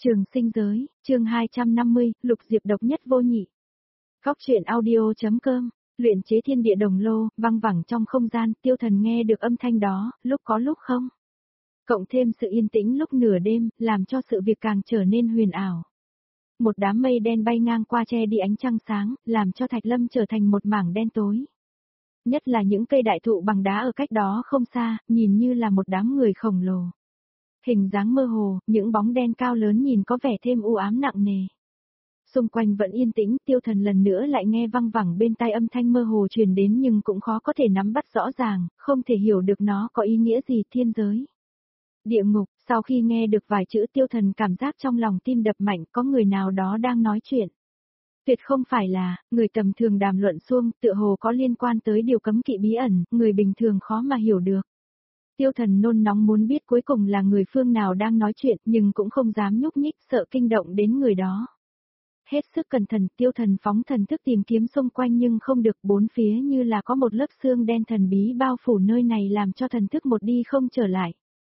Trường sinh giới, chương 250, Lục Diệp độc nhất vô nhị. Góc truyện audio.com, luyện chế thiên địa đồng lô, văng vẳng trong không gian, Tiêu Thần nghe được âm thanh đó, lúc có lúc không. Cộng thêm sự yên tĩnh lúc nửa đêm, làm cho sự việc càng trở nên huyền ảo. Một đám mây đen bay ngang qua che đi ánh trăng sáng, làm cho Thạch Lâm trở thành một mảng đen tối. Nhất là những cây đại thụ bằng đá ở cách đó không xa, nhìn như là một đám người khổng lồ. Hình dáng mơ hồ, những bóng đen cao lớn nhìn có vẻ thêm u ám nặng nề. Xung quanh vẫn yên tĩnh, Tiêu Thần lần nữa lại nghe văng vẳng bên tai âm thanh mơ hồ truyền đến nhưng cũng khó có thể nắm bắt rõ ràng, không thể hiểu được nó có ý nghĩa gì. Thiên giới, địa ngục. Sau khi nghe được vài chữ Tiêu Thần cảm giác trong lòng tim đập mạnh, có người nào đó đang nói chuyện. Tuyệt không phải là người tầm thường đàm luận xuông, tựa hồ có liên quan tới điều cấm kỵ bí ẩn, người bình thường khó mà hiểu được. Tiêu Thần nôn nóng muốn biết cuối cùng là người phương nào đang nói chuyện, nhưng cũng không dám nhúc nhích, sợ kinh động đến người đó. Hết sức cẩn thận, Tiêu Thần phóng thần thức tìm kiếm xung quanh nhưng không được, bốn phía như là có một lớp xương đen thần bí bao phủ nơi này làm cho thần thức một đi không trở lại.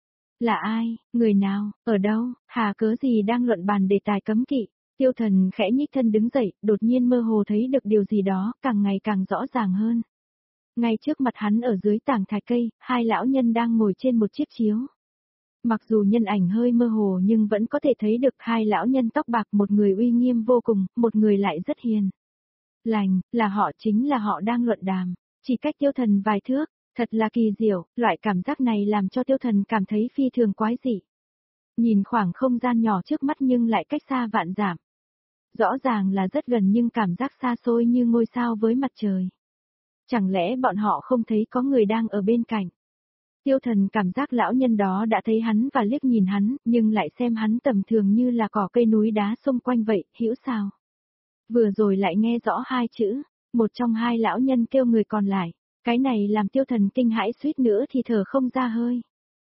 Là ai, người nào, ở đâu, hà cớ gì đang luận bàn đề tài cấm kỵ? Tiêu Thần khẽ nhích thân đứng dậy, đột nhiên mơ hồ thấy được điều gì đó, càng ngày càng rõ ràng hơn. Ngay trước mặt hắn ở dưới tảng thạch cây, hai lão nhân đang ngồi trên một chiếc chiếu. Mặc dù nhân ảnh hơi mơ hồ nhưng vẫn có thể thấy được hai lão nhân tóc bạc, một người uy nghiêm vô cùng, một người lại rất hiền lành, là họ, chính là họ đang luận đàm, chỉ cách Tiêu Thần vài thước, thật là kỳ diệu, loại cảm giác này làm cho Tiêu Thần cảm thấy phi thường quái dị. Nhìn khoảng không gian nhỏ trước mắt nhưng lại cách xa vạn dặm. Rõ ràng là rất gần nhưng cảm giác xa xôi như ngôi sao với mặt trời. Chẳng lẽ bọn họ không thấy có người đang ở bên cạnh? Tiêu Thần cảm giác lão nhân đó đã thấy hắn và liếc nhìn hắn, nhưng lại xem hắn tầm thường như là cỏ cây núi đá xung quanh vậy, hiểu sao? Vừa rồi lại nghe rõ hai chữ, một trong hai lão nhân kêu người còn lại, cái này làm Tiêu Thần kinh hãi suýt nữa thì thở không ra hơi.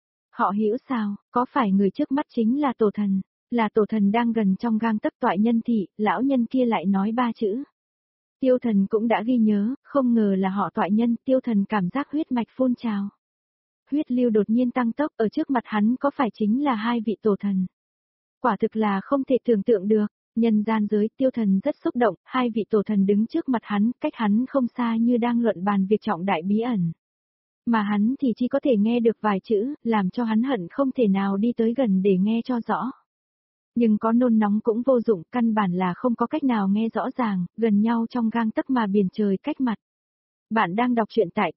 Họ hiểu sao, có phải người trước mắt chính là Tổ Thần, là Tổ Thần đang gần trong gang tấc toại nhân thị, lão nhân kia lại nói ba chữ. Tiêu Thần cũng đã ghi nhớ, không ngờ là họ toại nhân, Tiêu Thần cảm giác huyết mạch phun trào. Huyết lưu đột nhiên tăng tốc, ở trước mặt hắn có phải chính là hai vị Tổ Thần. Quả thực là không thể tưởng tượng được, nhân gian giới, Tiêu Thần rất xúc động, hai vị Tổ Thần đứng trước mặt hắn, cách hắn không xa như đang luận bàn việc trọng đại bí ẩn. Mà hắn thì chỉ có thể nghe được vài chữ, làm cho hắn hận không thể nào đi tới gần để nghe cho rõ. Nhưng có nôn nóng cũng vô dụng, căn bản là không có cách nào nghe rõ ràng, gần nhau trong gang tấc mà biển trời cách mặt. Bạn đang đọc truyện tại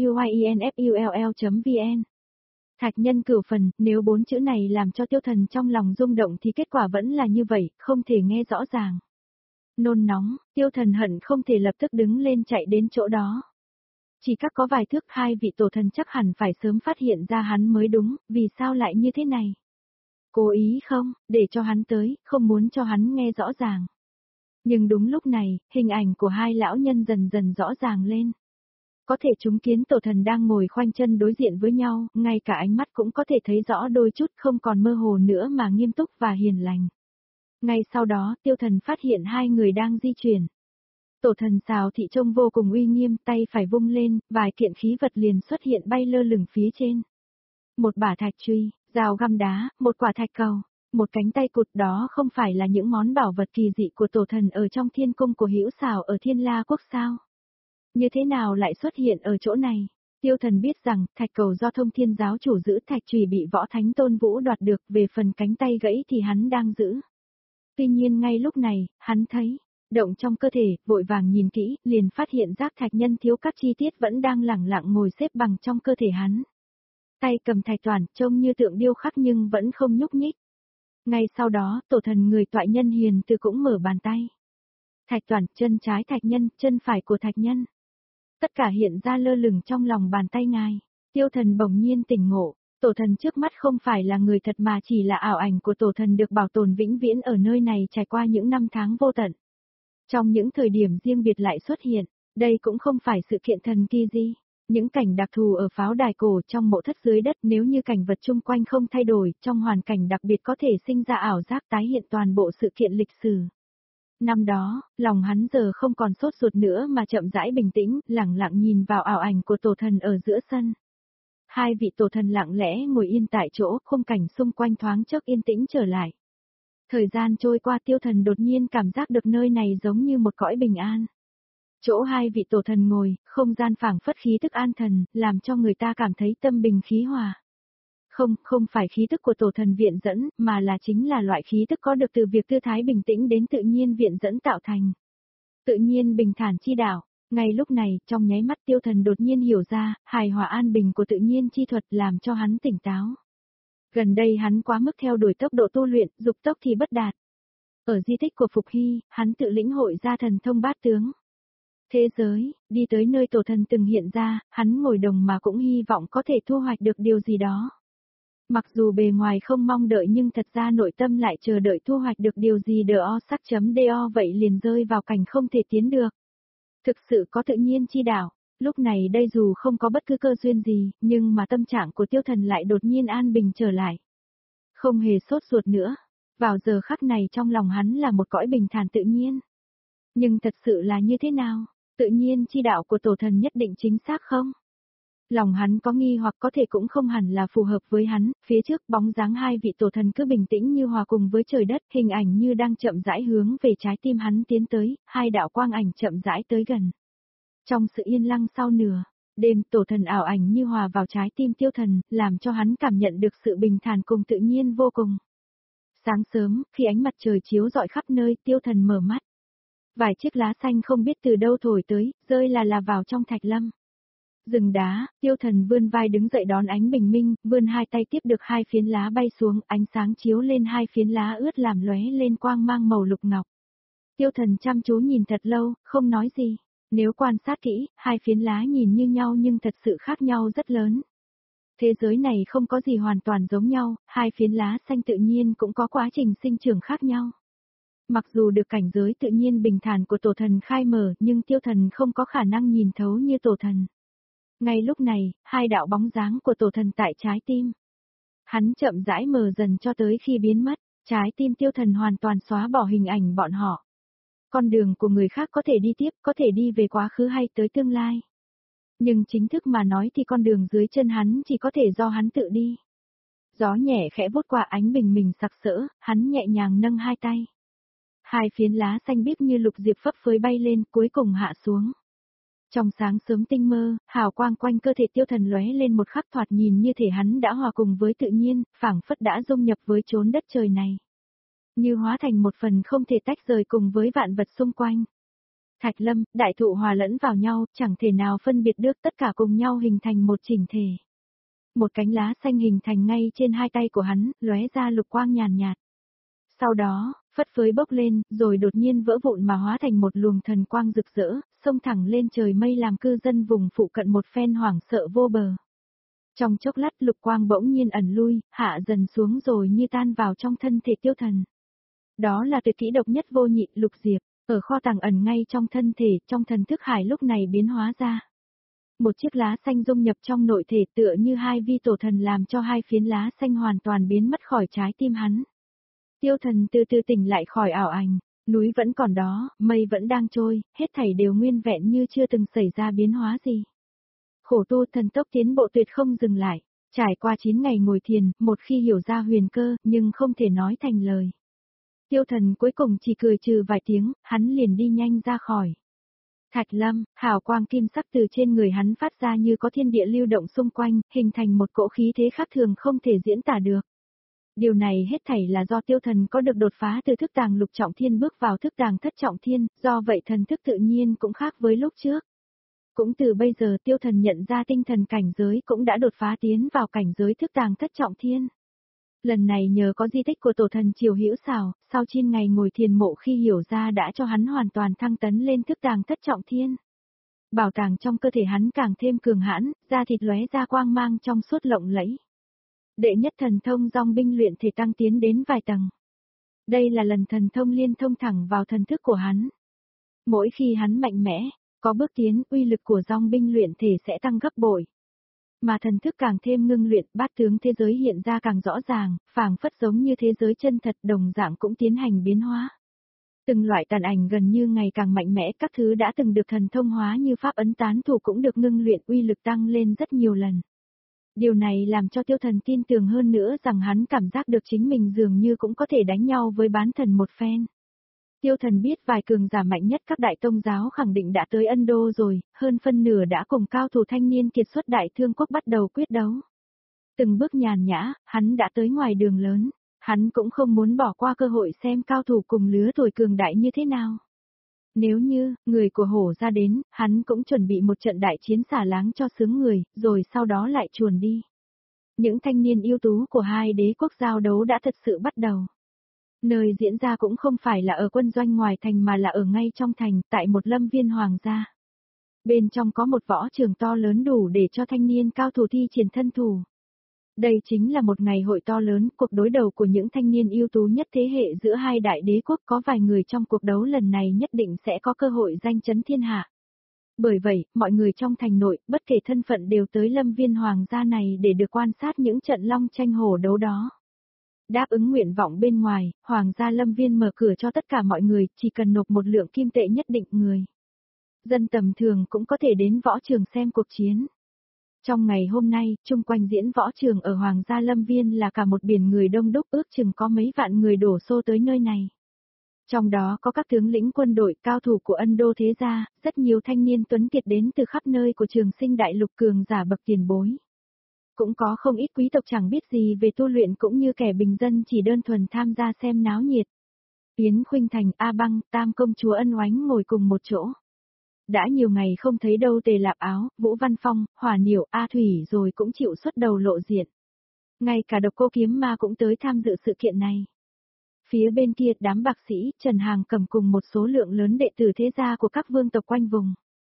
tiuyinfull.vn. Thạch nhân cửu phần, nếu bốn chữ này làm cho Tiêu Thần trong lòng rung động thì kết quả vẫn là như vậy, không thể nghe rõ ràng. Nôn nóng, Tiêu Thần hận không thể lập tức đứng lên chạy đến chỗ đó. Chỉ các có vài thước, hai vị Tổ Thần chắc hẳn phải sớm phát hiện ra hắn mới đúng, vì sao lại như thế này? Cố ý không, để cho hắn tới, không muốn cho hắn nghe rõ ràng. Nhưng đúng lúc này, hình ảnh của hai lão nhân dần dần rõ ràng lên. Có thể chúng kiến Tổ Thần đang ngồi khoanh chân đối diện với nhau, ngay cả ánh mắt cũng có thể thấy rõ đôi chút, không còn mơ hồ nữa mà nghiêm túc và hiền lành. Ngay sau đó, Tiêu Thần phát hiện hai người đang di chuyển. Tổ Thần Sào Thị trông vô cùng uy nghiêm, tay phải vung lên, vài kiện khí vật liền xuất hiện bay lơ lửng phía trên. Một bả thạch truy, dao găm đá, một quả thạch cầu, một cánh tay cụt, đó không phải là những món bảo vật kỳ dị của Tổ Thần ở trong thiên cung của Hữu Sào ở Thiên La Quốc sao? Như thế nào lại xuất hiện ở chỗ này? Tiêu Thần biết rằng, thạch cầu do Thông Thiên giáo chủ giữ, thạch chùy bị Võ Thánh Tôn Vũ đoạt được, về phần cánh tay gãy thì hắn đang giữ. Tuy nhiên ngay lúc này, hắn thấy, động trong cơ thể, vội vàng nhìn kỹ, liền phát hiện giác thạch nhân thiếu các chi tiết vẫn đang lẳng lặng ngồi xếp bằng trong cơ thể hắn. Tay cầm thạch toàn, trông như tượng điêu khắc nhưng vẫn không nhúc nhích. Ngay sau đó, Tổ Thần người toại nhân hiền từ cũng mở bàn tay. Thạch toàn, chân trái thạch nhân, chân phải của thạch nhân. Tất cả hiện ra lơ lửng trong lòng bàn tay ngài. Tiêu Thần bỗng nhiên tỉnh ngộ, Tổ Thần trước mắt không phải là người thật mà chỉ là ảo ảnh của Tổ Thần được bảo tồn vĩnh viễn ở nơi này trải qua những năm tháng vô tận. Trong những thời điểm riêng biệt lại xuất hiện, đây cũng không phải sự kiện thần kỳ gì. Những cảnh đặc thù ở pháo đài cổ trong mộ thất dưới đất, nếu như cảnh vật chung quanh không thay đổi, trong hoàn cảnh đặc biệt có thể sinh ra ảo giác tái hiện toàn bộ sự kiện lịch sử. Năm đó, lòng hắn giờ không còn sốt ruột nữa mà chậm rãi bình tĩnh, lẳng lặng nhìn vào ảo ảnh của Tổ Thần ở giữa sân. Hai vị Tổ Thần lặng lẽ ngồi yên tại chỗ, khung cảnh xung quanh thoáng chốc yên tĩnh trở lại. Thời gian trôi qua Tiêu Thần đột nhiên cảm giác được nơi này giống như một cõi bình an. Chỗ hai vị tổ thần ngồi, không gian phảng phất khí tức an thần, làm cho người ta cảm thấy tâm bình khí hòa. Không phải khí tức của tổ thần viện dẫn, mà là chính là loại khí tức có được từ việc tư thái bình tĩnh đến tự nhiên viện dẫn tạo thành. Tự nhiên bình thản chi đạo. Ngay lúc này, trong nháy mắt Tiêu Thần đột nhiên hiểu ra, hài hòa an bình của tự nhiên chi thuật làm cho hắn tỉnh táo. Gần đây hắn quá mức theo đuổi tốc độ tu luyện, dục tốc thì bất đạt. Ở di tích của Phục Hy, hắn tự lĩnh hội ra thần thông bát tướng. Thế giới, đi tới nơi tổ thần từng hiện ra, hắn ngồi đồng mà cũng hy vọng có thể thu hoạch được điều gì đó. Mặc dù bề ngoài không mong đợi nhưng thật ra nội tâm lại chờ đợi thu hoạch được điều gì đo sắc.do vậy liền rơi vào cảnh không thể tiến được. Thực sự có tự nhiên chi đạo, lúc này đây dù không có bất cứ cơ duyên gì, nhưng mà tâm trạng của Tiêu Thần lại đột nhiên an bình trở lại. Không hề sốt ruột nữa, vào giờ khắc này trong lòng hắn là một cõi bình thản tự nhiên. Nhưng thật sự là như thế nào, tự nhiên chi đạo của tổ thần nhất định chính xác không? Lòng hắn có nghi hoặc có thể cũng không hẳn là phù hợp với hắn, phía trước bóng dáng hai vị tổ thần cứ bình tĩnh như hòa cùng với trời đất, hình ảnh như đang chậm rãi hướng về trái tim hắn tiến tới, hai đạo quang ảnh chậm rãi tới gần. Trong sự yên lặng sau nửa đêm, tổ thần ảo ảnh như hòa vào trái tim Tiêu Thần, làm cho hắn cảm nhận được sự bình thản cùng tự nhiên vô cùng. Sáng sớm, khi ánh mặt trời chiếu rọi khắp nơi, Tiêu Thần mở mắt. Vài chiếc lá xanh không biết từ đâu thổi tới, rơi là vào trong thạch lâm. Rừng đá, Tiêu Thần vươn vai đứng dậy đón ánh bình minh, vươn hai tay tiếp được hai phiến lá bay xuống, ánh sáng chiếu lên hai phiến lá ướt làm lóe lên quang mang màu lục ngọc. Tiêu Thần chăm chú nhìn thật lâu, không nói gì. Nếu quan sát kỹ, hai phiến lá nhìn như nhau nhưng thật sự khác nhau rất lớn. Thế giới này không có gì hoàn toàn giống nhau, hai phiến lá xanh tự nhiên cũng có quá trình sinh trưởng khác nhau. Mặc dù được cảnh giới tự nhiên bình thản của tổ thần khai mở nhưng Tiêu Thần không có khả năng nhìn thấu như tổ thần. Ngay lúc này, hai đạo bóng dáng của tổ thần tại trái tim. Hắn chậm rãi mờ dần cho tới khi biến mất, trái tim Tiêu Thần hoàn toàn xóa bỏ hình ảnh bọn họ. Con đường của người khác có thể đi tiếp, có thể đi về quá khứ hay tới tương lai. Nhưng chính thức mà nói thì con đường dưới chân hắn chỉ có thể do hắn tự đi. Gió nhẹ khẽ vút qua ánh bình minh sặc sỡ, hắn nhẹ nhàng nâng hai tay. Hai phiến lá xanh biếc như lục diệp phấp phới bay lên, cuối cùng hạ xuống. Trong sáng sớm tinh mơ, hào quang quanh cơ thể Tiêu Thần lóe lên một khắc thoạt nhìn như thể hắn đã hòa cùng với tự nhiên, phảng phất đã dung nhập với chốn đất trời này. Như hóa thành một phần không thể tách rời cùng với vạn vật xung quanh. Thạch lâm, đại thụ hòa lẫn vào nhau, chẳng thể nào phân biệt được, tất cả cùng nhau hình thành một chỉnh thể. Một cánh lá xanh hình thành ngay trên hai tay của hắn, lóe ra lục quang nhàn nhạt. Sau đó, phất phới bốc lên, rồi đột nhiên vỡ vụn mà hóa thành một luồng thần quang rực rỡ, xông thẳng lên trời mây làm cư dân vùng phụ cận một phen hoảng sợ vô bờ. Trong chốc lát lục quang bỗng nhiên ẩn lui, hạ dần xuống rồi như tan vào trong thân thể Tiêu Thần. Đó là tuyệt kỹ độc nhất vô nhị, lục diệp, ở kho tàng ẩn ngay trong thân thể, trong thần thức hải lúc này biến hóa ra. Một chiếc lá xanh dung nhập trong nội thể tựa như hai vi tổ thần làm cho hai phiến lá xanh hoàn toàn biến mất khỏi trái tim hắn. Tiêu Thần từ từ tỉnh lại khỏi ảo ảnh, núi vẫn còn đó, mây vẫn đang trôi, hết thảy đều nguyên vẹn như chưa từng xảy ra biến hóa gì. Khổ tu thần tốc tiến bộ tuyệt không dừng lại, trải qua 9 ngày ngồi thiền, một khi hiểu ra huyền cơ, nhưng không thể nói thành lời. Tiêu Thần cuối cùng chỉ cười trừ vài tiếng, hắn liền đi nhanh ra khỏi. Thạch lâm, hào quang kim sắc từ trên người hắn phát ra như có thiên địa lưu động xung quanh, hình thành một cỗ khí thế khác thường không thể diễn tả được. Điều này hết thảy là do Tiêu Thần có được đột phá từ thức tàng lục trọng thiên bước vào thức tàng thất trọng thiên, do vậy thần thức tự nhiên cũng khác với lúc trước. Cũng từ bây giờ Tiêu Thần nhận ra tinh thần cảnh giới cũng đã đột phá tiến vào cảnh giới thức tàng thất trọng thiên. Lần này nhờ có di tích của tổ thần Triều Hữu Xảo, sau 9 ngày ngồi thiền mộ khi hiểu ra đã cho hắn hoàn toàn thăng tấn lên thức tàng thất trọng thiên. Bảo tàng trong cơ thể hắn càng thêm cường hãn, da thịt lóe ra quang mang trong suốt lộng lẫy. Đệ nhất thần thông dòng binh luyện thể tăng tiến đến vài tầng. Đây là lần thần thông liên thông thẳng vào thần thức của hắn. Mỗi khi hắn mạnh mẽ, có bước tiến, uy lực của dòng binh luyện thể sẽ tăng gấp bội. Mà thần thức càng thêm ngưng luyện, bát tướng thế giới hiện ra càng rõ ràng, phảng phất giống như thế giới chân thật đồng dạng cũng tiến hành biến hóa. Từng loại tàn ảnh gần như ngày càng mạnh mẽ, các thứ đã từng được thần thông hóa như pháp ấn tán thủ cũng được ngưng luyện, uy lực tăng lên rất nhiều lần. Điều này làm cho Tiêu Thần tin tưởng hơn nữa rằng hắn cảm giác được chính mình dường như cũng có thể đánh nhau với bán thần một phen. Tiêu Thần biết vài cường giả mạnh nhất các đại tông giáo khẳng định đã tới Ân Đô rồi, hơn phân nửa đã cùng cao thủ thanh niên kiệt xuất Đại Thương quốc bắt đầu quyết đấu. Từng bước nhàn nhã, hắn đã tới ngoài đường lớn, hắn cũng không muốn bỏ qua cơ hội xem cao thủ cùng lứa tuổi cường đại như thế nào. Nếu như, người của hổ ra đến, hắn cũng chuẩn bị một trận đại chiến xả láng cho sướng người, rồi sau đó lại chuồn đi. Những thanh niên ưu tú của hai đế quốc giao đấu đã thật sự bắt đầu. Nơi diễn ra cũng không phải là ở quân doanh ngoài thành mà là ở ngay trong thành, tại một lâm viên hoàng gia. Bên trong có một võ trường to lớn đủ để cho thanh niên cao thủ thi triển thân thủ. Đây chính là một ngày hội to lớn, cuộc đối đầu của những thanh niên ưu tú nhất thế hệ giữa hai đại đế quốc, có vài người trong cuộc đấu lần này nhất định sẽ có cơ hội danh chấn thiên hạ. Bởi vậy, mọi người trong thành nội, bất kể thân phận đều tới lâm viên hoàng gia này để được quan sát những trận long tranh hổ đấu đó. Đáp ứng nguyện vọng bên ngoài, hoàng gia lâm viên mở cửa cho tất cả mọi người, chỉ cần nộp một lượng kim tệ nhất định người. Dân tầm thường cũng có thể đến võ trường xem cuộc chiến. Trong ngày hôm nay, chung quanh diễn võ trường ở Hoàng gia Lâm Viên là cả một biển người đông đúc, ước chừng có mấy vạn người đổ xô tới nơi này. Trong đó có các tướng lĩnh quân đội cao thủ của Ân Đô thế gia, rất nhiều thanh niên tuấn kiệt đến từ khắp nơi của Trường Sinh đại lục cường giả bậc tiền bối. Cũng có không ít quý tộc chẳng biết gì về tu luyện cũng như kẻ bình dân chỉ đơn thuần tham gia xem náo nhiệt. Yến Khuynh Thành, A Băng, Tam công chúa Ân Oánh ngồi cùng một chỗ. Đã nhiều ngày không thấy đâu Tề Lạp Áo, Vũ Văn Phong, Hỏa Niểu, A Thủy rồi cũng chịu xuất đầu lộ diện. Ngay cả Độc Cô Kiếm Ma cũng tới tham dự sự kiện này. Phía bên kia đám bạc sĩ, Trần Hàng cầm cùng một số lượng lớn đệ tử thế gia của các vương tộc quanh vùng.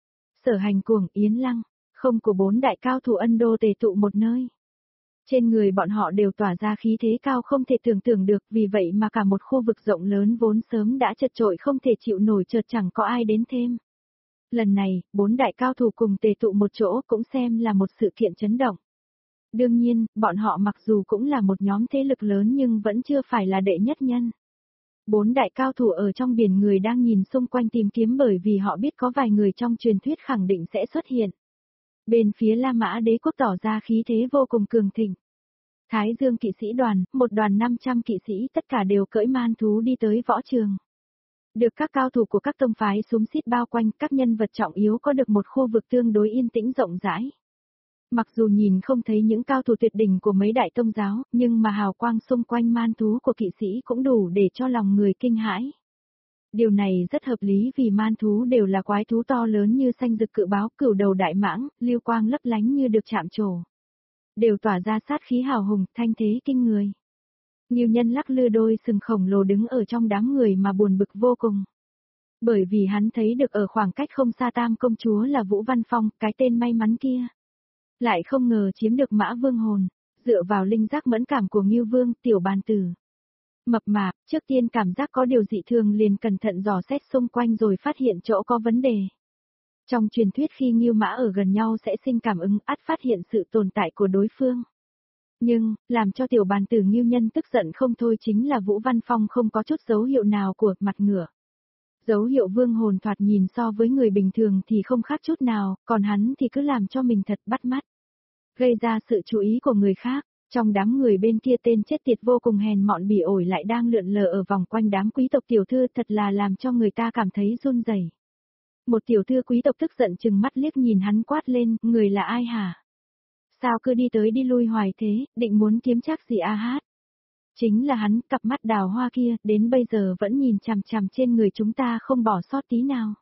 Sở Hành Cuồng, Yến Lăng, không của bốn đại cao thủ Ân Đô tề tụ một nơi. Trên người bọn họ đều tỏa ra khí thế cao không thể tưởng tượng được, vì vậy mà cả một khu vực rộng lớn vốn sớm đã chật chội không thể chịu nổi chợt chẳng có ai đến thêm. Lần này, bốn đại cao thủ cùng tề tụ một chỗ cũng xem là một sự kiện chấn động. Đương nhiên, bọn họ mặc dù cũng là một nhóm thế lực lớn nhưng vẫn chưa phải là đệ nhất nhân. Bốn đại cao thủ ở trong biển người đang nhìn xung quanh tìm kiếm bởi vì họ biết có vài người trong truyền thuyết khẳng định sẽ xuất hiện. Bên phía La Mã đế quốc tỏ ra khí thế vô cùng cường thịnh. Thái Dương kỵ sĩ đoàn, một đoàn 500 kỵ sĩ tất cả đều cưỡi man thú đi tới võ trường. Được các cao thủ của các tông phái xúm xít bao quanh, các nhân vật trọng yếu có được một khu vực tương đối yên tĩnh rộng rãi. Mặc dù nhìn không thấy những cao thủ tuyệt đỉnh của mấy đại tông giáo, nhưng mà hào quang xung quanh man thú của kỵ sĩ cũng đủ để cho lòng người kinh hãi. Điều này rất hợp lý vì man thú đều là quái thú to lớn như xanh rực cự báo, cửu đầu đại mãng, lưu quang lấp lánh như được chạm trổ. Đều tỏa ra sát khí hào hùng, thanh thế kinh người. Ngưu Nhân lắc lư đôi sừng khổng lồ đứng ở trong đám người mà buồn bực vô cùng. Bởi vì hắn thấy được ở khoảng cách không xa Tam công chúa là Vũ Văn Phong, cái tên may mắn kia. Lại không ngờ chiếm được Mã Vương hồn, dựa vào linh giác mẫn cảm của Ngưu Vương, tiểu bàn tử. Mập mạp, trước tiên cảm giác có điều dị thường liền cẩn thận dò xét xung quanh rồi phát hiện chỗ có vấn đề. Trong truyền thuyết khi Ngưu Mã ở gần nhau sẽ sinh cảm ứng, ắt phát hiện sự tồn tại của đối phương. Nhưng, làm cho tiểu bàn tử Ngưu Nhân tức giận không thôi chính là Vũ Văn Phong không có chút dấu hiệu nào của mặt ngửa. Dấu hiệu vương hồn thoạt nhìn so với người bình thường thì không khác chút nào, còn hắn thì cứ làm cho mình thật bắt mắt. Gây ra sự chú ý của người khác, trong đám người bên kia tên chết tiệt vô cùng hèn mọn bỉ ổi lại đang lượn lờ ở vòng quanh đám quý tộc tiểu thư thật là làm cho người ta cảm thấy run rẩy. Một tiểu thư quý tộc tức giận chừng mắt liếc nhìn hắn quát lên, người là ai hả? Sao cứ đi tới đi lui hoài thế, định muốn kiếm trác gì a hát? Chính là hắn, cặp mắt đào hoa kia, đến bây giờ vẫn nhìn chằm chằm trên người chúng ta không bỏ sót tí nào.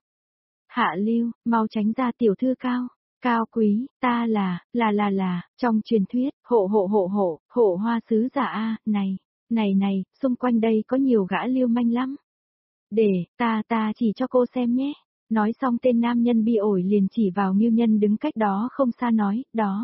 Hạ Lưu, mau tránh ra tiểu thư cao, cao quý, ta là, trong truyền thuyết, hộ hoa sứ giả a, này, xung quanh đây có nhiều gã lưu manh lắm. Để, ta chỉ cho cô xem nhé. Nói xong tên nam nhân bi ổi liền chỉ vào Ngưu Nhân đứng cách đó không xa nói,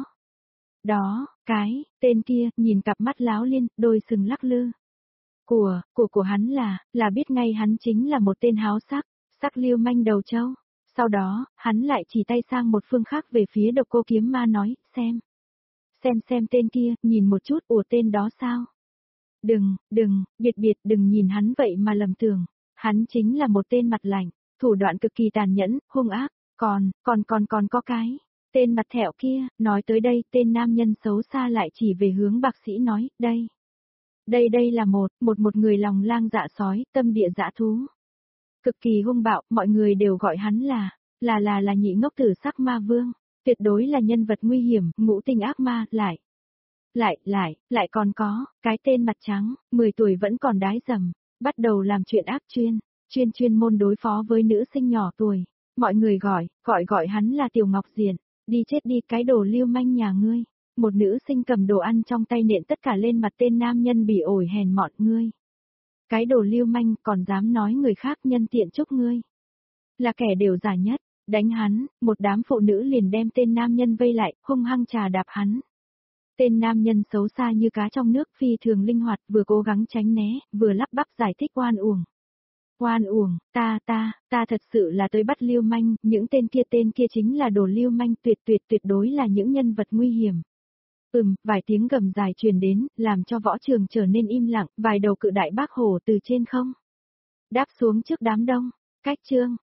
đó, tên kia, nhìn cặp mắt láo liên, đôi sừng lắc lư. Của hắn là biết ngay hắn chính là một tên háo sắc lưu manh đầu trâu. Sau đó, hắn lại chỉ tay sang một phương khác về phía Độc Cô Kiếm Ma nói, xem tên kia, nhìn một chút, tên đó sao? Biệt đừng nhìn hắn vậy mà lầm tưởng, hắn chính là một tên mặt lạnh, thủ đoạn cực kỳ tàn nhẫn, hung ác, còn có cái. Tên mặt thẹo kia, nói tới đây, tên nam nhân xấu xa lại chỉ về hướng bác sĩ nói, đây. Đây là một người lòng lang dạ sói, tâm địa dã thú. Cực kỳ hung bạo, mọi người đều gọi hắn là nhị ngốc tử sắc ma vương. Tuyệt đối là nhân vật nguy hiểm, ngũ tinh ác ma, lại còn có, cái tên mặt trắng, 10 tuổi vẫn còn đái dầm, bắt đầu làm chuyện ác chuyên môn đối phó với nữ sinh nhỏ tuổi. Mọi người gọi hắn là Tiểu Ngọc Diện, đi chết đi cái đồ lưu manh nhà ngươi. Một nữ sinh cầm đồ ăn trong tay nện tất cả lên mặt tên nam nhân bỉ ổi hèn mọn ngươi. Cái đồ lưu manh còn dám nói người khác nhân tiện chúc ngươi. Là kẻ đều giả nhất, đánh hắn, một đám phụ nữ liền đem tên nam nhân vây lại, hung hăng trà đạp hắn. Tên nam nhân xấu xa như cá trong nước phi thường linh hoạt, vừa cố gắng tránh né, vừa lắp bắp giải thích oan uổng. Oan uổng, ta thật sự là tới bắt lưu manh, những tên kia chính là đồ lưu manh tuyệt đối là những nhân vật nguy hiểm. Vài tiếng gầm dài truyền đến, làm cho võ trường trở nên im lặng, vài đầu cự đại bác hổ từ trên không đáp xuống trước đám đông. Cách chương